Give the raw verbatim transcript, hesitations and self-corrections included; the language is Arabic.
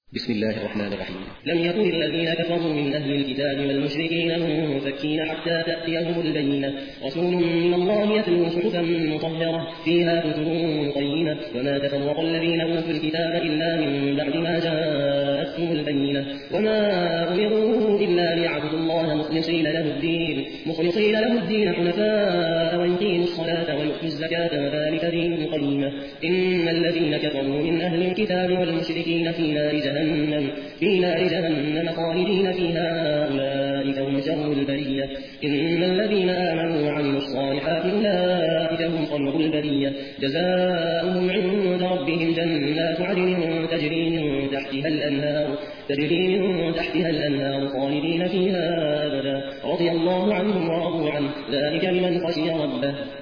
بسم الله الرحمن الرحيم. لم يكن الذين كفروا من أهل الكتاب والمشركين منفكين حتى تأتيهم البينة، رسول من الله يتلو صحفا مطهرة فيها كتب قيمة، وما تفرق الذين أوتوا الكتاب إلا من بعد ما جاءتهم البينة، وما أمروا إلا ليعبدوا الله مخلصين له الدين مخلصين له الدين حنفاء ويقيموا الصلاة ويؤتوا الزكاة وذلك دين القيمة. إن الذين كفروا من أهل الكتاب والمشركين في نار جهنم في نار جهنم خالدين فيها أولئك هم شر البرية. إن الذين آمنوا وعملوا الصالحات أولئك هم خير البرية، جزاؤهم عند ربهم جنات عدن تجري من تحتها الأنهار تجري من تحتها الأنهار خالدين فيها أبدا، رضي الله عنهم ورضوا عنه، ذلك لمن خشي ربه.